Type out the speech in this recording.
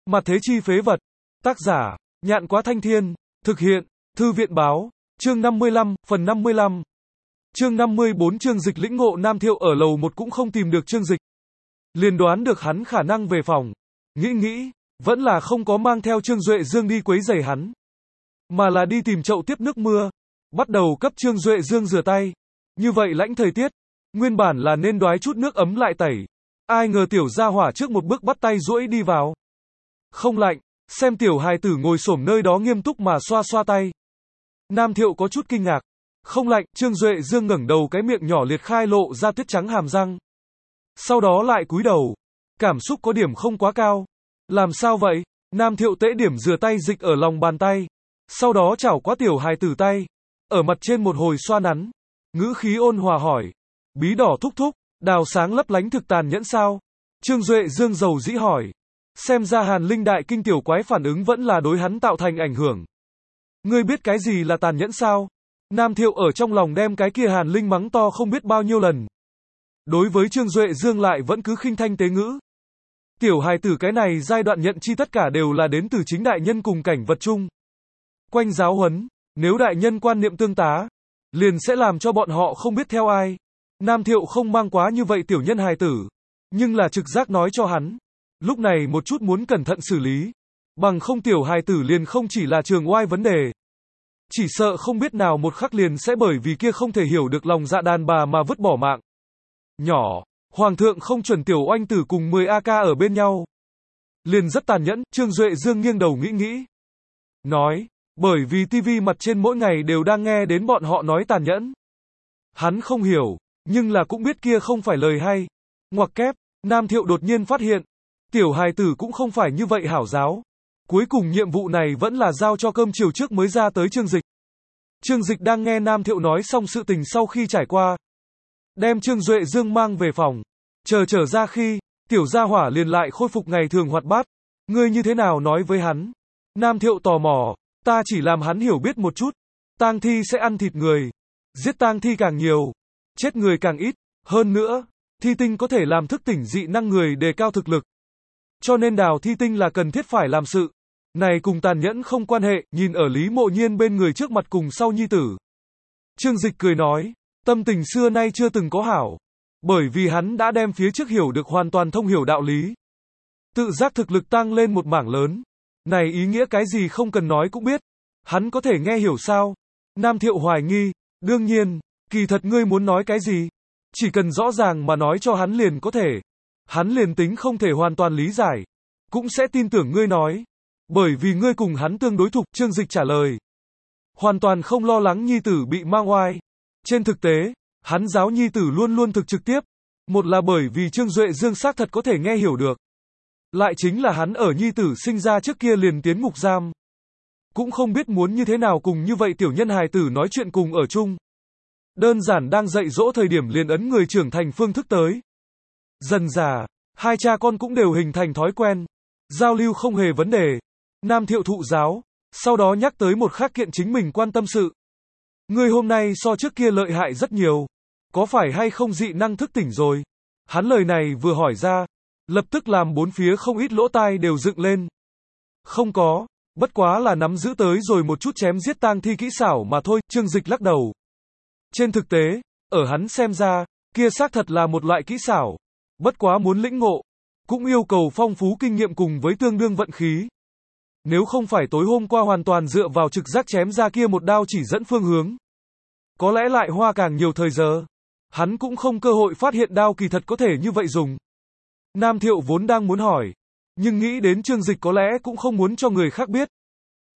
Mặt thế chi phế vật. Tác giả, Nhạn Quá Thanh Thiên. Thực hiện, Thư viện báo. Chương 55, phần 55. Chương 54 Trương Dịch lĩnh ngộ Nam Thiệu ở lầu 1 cũng không tìm được Trương Dịch. Liền đoán được hắn khả năng về phòng. Nghĩ, vẫn là không có mang theo Trương Duệ Dương đi quấy rầy hắn. Mà là đi tìm chậu tiếp nước mưa. Bắt đầu cấp Trương Duệ Dương rửa tay. Như vậy lãnh thời tiết. Nguyên bản là nên đoái chút nước ấm lại tẩy. Ai ngờ tiểu gia hỏa trước một bước bắt tay duỗi đi vào. Không lạnh, xem tiểu hài tử ngồi xổm nơi đó nghiêm túc mà xoa xoa tay. Nam Thiệu có chút kinh ngạc. Không lạnh, Trương Duệ Dương ngẩng đầu cái miệng nhỏ liệt khai lộ ra tuyết trắng hàm răng. Sau đó lại cúi đầu. Cảm xúc có điểm không quá cao. Làm sao vậy? Nam Thiệu tễ điểm rửa tay dịch ở lòng bàn tay. Sau đó chảo quá tiểu hài tử tay. Ở mặt trên một hồi xoa nắn. Ngữ khí ôn hòa hỏi. Bí đỏ thúc thúc, đào sáng lấp lánh thực tàn nhẫn sao? Trương Duệ Dương dầu dĩ hỏi. Xem ra Hàn Linh đại kinh tiểu quái phản ứng vẫn là đối hắn tạo thành ảnh hưởng. Ngươi biết cái gì là tàn nhẫn sao? Nam Thiệu ở trong lòng đem cái kia Hàn Linh mắng to không biết bao nhiêu lần. Đối với Trương Duệ Dương lại vẫn cứ khinh thanh tế ngữ. Tiểu hài tử cái này giai đoạn nhận chi tất cả đều là đến từ chính đại nhân cùng cảnh vật chung. Quanh giáo huấn, nếu đại nhân quan niệm tương tá, liền sẽ làm cho bọn họ không biết theo ai. Nam Thiệu không mang quá như vậy tiểu nhân hài tử, nhưng là trực giác nói cho hắn. Lúc này một chút muốn cẩn thận xử lý. Bằng không tiểu hài tử liền không chỉ là trường oai vấn đề. Chỉ sợ không biết nào một khắc liền sẽ bởi vì kia không thể hiểu được lòng dạ đàn bà mà vứt bỏ mạng. Nhỏ, Hoàng thượng không chuẩn tiểu oanh tử cùng 10 AK ở bên nhau. Liền rất tàn nhẫn, Trương Duệ Dương nghiêng đầu nghĩ. Nói, bởi vì TV mặt trên mỗi ngày đều đang nghe đến bọn họ nói tàn nhẫn. Hắn không hiểu, nhưng là cũng biết kia không phải lời hay. Ngoặc kép, Nam Thiệu đột nhiên phát hiện. Tiểu hài tử cũng không phải như vậy hảo giáo. Cuối cùng nhiệm vụ này vẫn là giao cho cơm chiều trước mới ra tới Trương Dịch. Trương Dịch đang nghe Nam Thiệu nói xong sự tình sau khi trải qua. Đem Trương Duệ Dương mang về phòng. Trở ra khi, tiểu gia hỏa liền lại khôi phục ngày thường hoạt bát. Ngươi như thế nào nói với hắn? Nam Thiệu tò mò. Ta chỉ làm hắn hiểu biết một chút. Tang thi sẽ ăn thịt người. Giết tang thi càng nhiều. Chết người càng ít. Hơn nữa, thi tinh có thể làm thức tỉnh dị năng người đề cao thực lực. Cho nên đào thi tinh là cần thiết phải làm sự. Này cùng tàn nhẫn không quan hệ, nhìn ở Lý Mộ Nhiên bên người trước mặt cùng sau nhi tử. Trương Dịch cười nói, tâm tình xưa nay chưa từng có hảo. Bởi vì hắn đã đem phía trước hiểu được hoàn toàn thông hiểu đạo lý. Tự giác thực lực tăng lên một mảng lớn. Này ý nghĩa cái gì không cần nói cũng biết. Hắn có thể nghe hiểu sao? Nam Thiệu hoài nghi, đương nhiên, kỳ thật ngươi muốn nói cái gì? Chỉ cần rõ ràng mà nói cho hắn liền có thể. Hắn liền tính không thể hoàn toàn lý giải, cũng sẽ tin tưởng ngươi nói. Bởi vì ngươi cùng hắn tương đối thục, Trương Dịch trả lời. Hoàn toàn không lo lắng nhi tử bị mang oai. Trên thực tế, hắn giáo nhi tử luôn luôn thực trực tiếp. Một là bởi vì Trương Duệ Dương xác thật có thể nghe hiểu được. Lại chính là hắn ở nhi tử sinh ra trước kia liền tiến ngục giam. Cũng không biết muốn như thế nào cùng như vậy tiểu nhân hài tử nói chuyện cùng ở chung. Đơn giản đang dạy dỗ thời điểm liền ấn người trưởng thành phương thức tới. Dần dà, hai cha con cũng đều hình thành thói quen. Giao lưu không hề vấn đề. Nam Thiệu thụ giáo, sau đó nhắc tới một khác kiện chính mình quan tâm sự. Ngươi hôm nay so trước kia lợi hại rất nhiều. Có phải hay không dị năng thức tỉnh rồi? Hắn lời này vừa hỏi ra, lập tức làm bốn phía không ít lỗ tai đều dựng lên. Không có, bất quá là nắm giữ tới rồi một chút chém giết tang thi kỹ xảo mà thôi, Trương Dịch lắc đầu. Trên thực tế, ở hắn xem ra, kia xác thật là một loại kỹ xảo. Bất quá muốn lĩnh ngộ, cũng yêu cầu phong phú kinh nghiệm cùng với tương đương vận khí. Nếu không phải tối hôm qua hoàn toàn dựa vào trực giác chém ra kia một đao chỉ dẫn phương hướng. Có lẽ lại hoa càng nhiều thời giờ. Hắn cũng không cơ hội phát hiện đao kỳ thật có thể như vậy dùng. Nam Thiệu vốn đang muốn hỏi. Nhưng nghĩ đến Trương Dịch có lẽ cũng không muốn cho người khác biết.